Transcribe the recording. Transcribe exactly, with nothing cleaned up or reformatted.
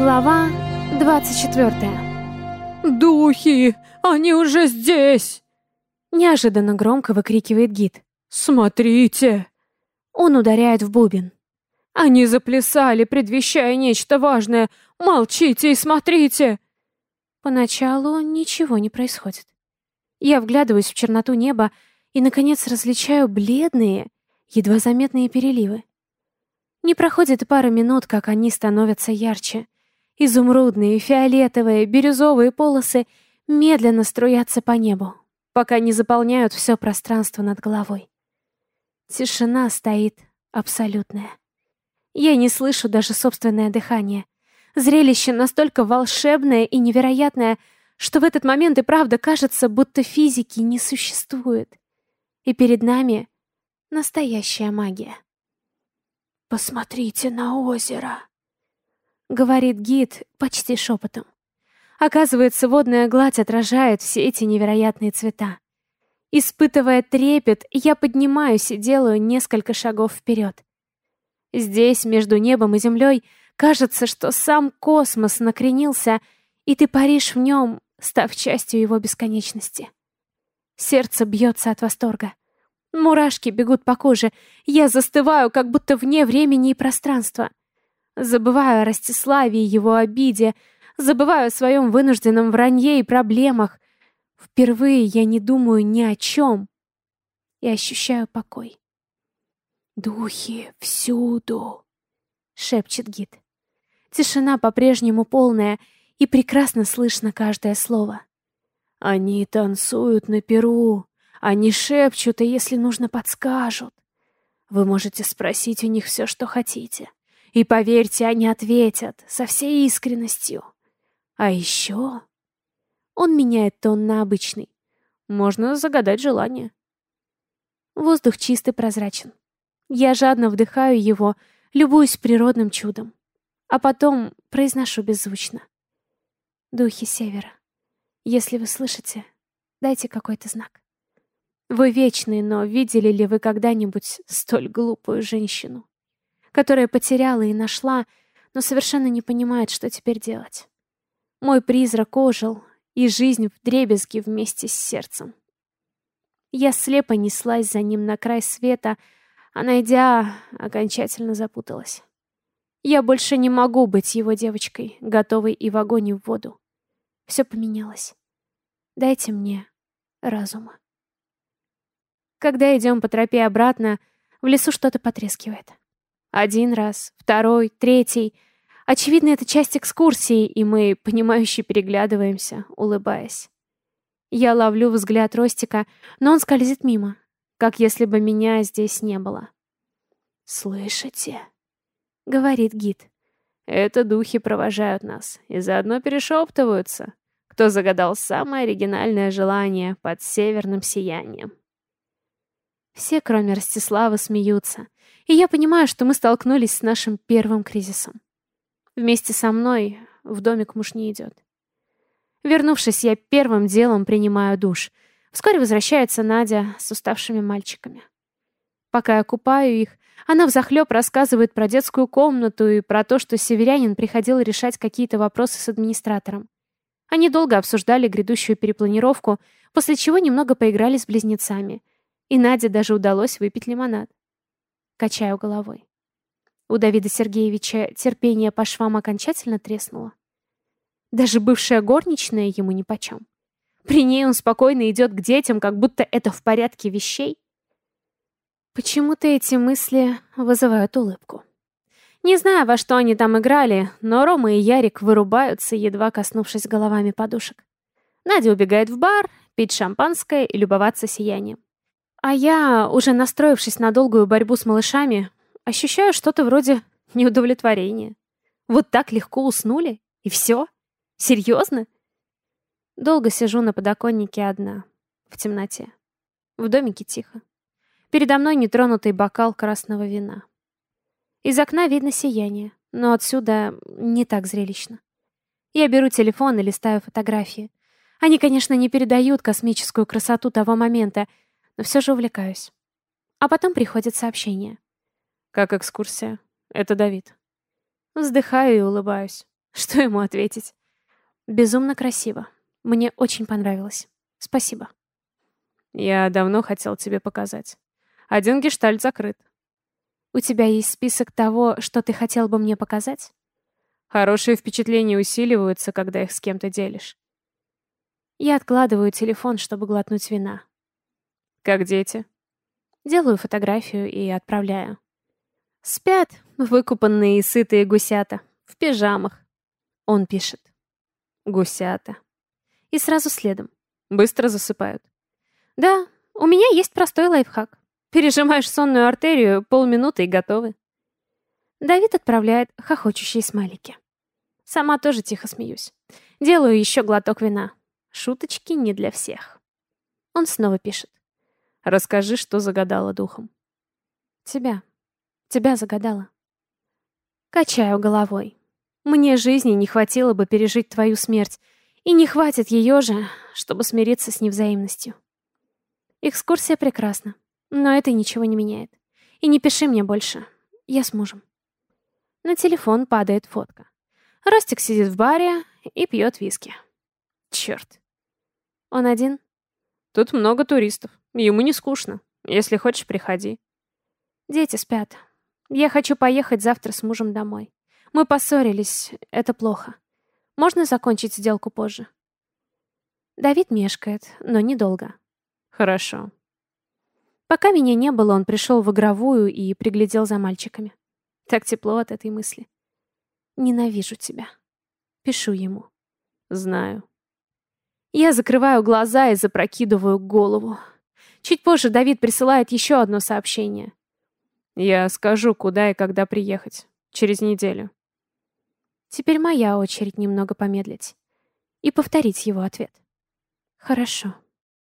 Глава двадцать четвёртая. «Духи! Они уже здесь!» Неожиданно громко выкрикивает гид. «Смотрите!» Он ударяет в бубен. «Они заплясали, предвещая нечто важное! Молчите и смотрите!» Поначалу ничего не происходит. Я вглядываюсь в черноту неба и, наконец, различаю бледные, едва заметные переливы. Не проходит и пары минут, как они становятся ярче. Изумрудные, фиолетовые, бирюзовые полосы медленно струятся по небу, пока не заполняют все пространство над головой. Тишина стоит абсолютная. Я не слышу даже собственное дыхание. Зрелище настолько волшебное и невероятное, что в этот момент и правда кажется, будто физики не существует. И перед нами настоящая магия. «Посмотрите на озеро», — говорит гид почти шепотом. Оказывается, водная гладь отражает все эти невероятные цвета. Испытывая трепет, я поднимаюсь и делаю несколько шагов вперед. Здесь, между небом и землей, кажется, что сам космос накренился, и ты паришь в нем, став частью его бесконечности. Сердце бьется от восторга. Мурашки бегут по коже. Я застываю, как будто вне времени и пространства. Забываю о Ростиславе и его обиде. Забываю о своем вынужденном вранье и проблемах. Впервые я не думаю ни о чем. И ощущаю покой. «Духи всюду», — шепчет гид. Тишина по-прежнему полная, и прекрасно слышно каждое слово. «Они танцуют на перу. Они шепчут, и если нужно, подскажут. Вы можете спросить у них все, что хотите. И поверьте, они ответят со всей искренностью. А еще...» Он меняет тон на обычный. Можно загадать желание. Воздух чист и прозрачен. Я жадно вдыхаю его, любуюсь природным чудом. А потом произношу беззвучно. «Духи Севера, если вы слышите, дайте какой-то знак. Вы вечные, но видели ли вы когда-нибудь столь глупую женщину, которая потеряла и нашла, но совершенно не понимает, что теперь делать? Мой призрак ожил, и жизнь вдребезги вместе с сердцем. Я слепо неслась за ним на край света, а найдя, окончательно запуталась. Я больше не могу быть его девочкой, готовой и в огонь, и в воду. Все поменялось. Дайте мне разума». Когда идем по тропе обратно, в лесу что-то потрескивает. Один раз, второй, третий. Очевидно, это часть экскурсии, и мы, понимающе переглядываемся, улыбаясь. Я ловлю взгляд Ростика, но он скользит мимо, как если бы меня здесь не было. «Слышите?» — говорит гид. «Это духи провожают нас и заодно перешептываются, кто загадал самое оригинальное желание под северным сиянием». Все, кроме Ростислава, смеются, и я понимаю, что мы столкнулись с нашим первым кризисом. Вместе со мной в домик муж не идет. Вернувшись, я первым делом принимаю душ. Вскоре возвращается Надя с уставшими мальчиками. Пока я купаю их, она взахлеб рассказывает про детскую комнату и про то, что северянин приходил решать какие-то вопросы с администратором. Они долго обсуждали грядущую перепланировку, после чего немного поиграли с близнецами. И Наде даже удалось выпить лимонад. Качаю головой. У Давида Сергеевича терпение по швам окончательно треснуло. Даже бывшая горничная ему нипочем. При ней он спокойно идет к детям, как будто это в порядке вещей. Почему-то эти мысли вызывают улыбку. Не знаю, во что они там играли, но Рома и Ярик вырубаются, едва коснувшись головами подушек. Надя убегает в бар, пить шампанское и любоваться сиянием. А я, уже настроившись на долгую борьбу с малышами, ощущаю что-то вроде неудовлетворения. Вот так легко уснули? И все? Серьезно? Долго сижу на подоконнике одна, в темноте. В домике тихо. Передо мной нетронутый бокал красного вина. Из окна видно сияние, но отсюда не так зрелищно. Я беру телефон и листаю фотографии. Они, конечно, не передают космическую красоту того момента, но все же увлекаюсь. А потом приходит сообщение. «Как экскурсия? Это Давид». Вздыхаю и улыбаюсь. Что ему ответить? Безумно красиво. Мне очень понравилось. Спасибо. Я давно хотел тебе показать. Один гештальт закрыт. У тебя есть список того, что ты хотел бы мне показать? Хорошие впечатления усиливаются, когда их с кем-то делишь. Я откладываю телефон, чтобы глотнуть вина. Как дети? Делаю фотографию и отправляю. Спят выкупанные и сытые гусята. В пижамах. Он пишет. Гусята. И сразу следом. Быстро засыпают. Да, у меня есть простой лайфхак. Пережимаешь сонную артерию, полминуты и готовы. Давид отправляет хохочущие смайлики. Сама тоже тихо смеюсь. Делаю еще глоток вина. Шуточки не для всех. Он снова пишет. Расскажи, что загадала духом. Тебя. Тебя загадала. Качаю головой. Мне жизни не хватило бы пережить твою смерть, и не хватит ее же, чтобы смириться с невзаимностью. Экскурсия прекрасна, но это ничего не меняет. И не пиши мне больше. Я с мужем. На телефон падает фотка. Ростик сидит в баре и пьет виски. Черт. Он один? Тут много туристов. Ему не скучно. Если хочешь, приходи. Дети спят. Я хочу поехать завтра с мужем домой. Мы поссорились. Это плохо. Можно закончить сделку позже? Давид мешкает, но недолго. Хорошо. Пока меня не было, он пришел в игровую и приглядел за мальчиками. Так тепло от этой мысли. Ненавижу тебя. Пишу ему. Знаю. Я закрываю глаза и запрокидываю голову. Чуть позже Давид присылает еще одно сообщение. Я скажу, куда и когда приехать. Через неделю. Теперь моя очередь немного помедлить и повторить его ответ. Хорошо.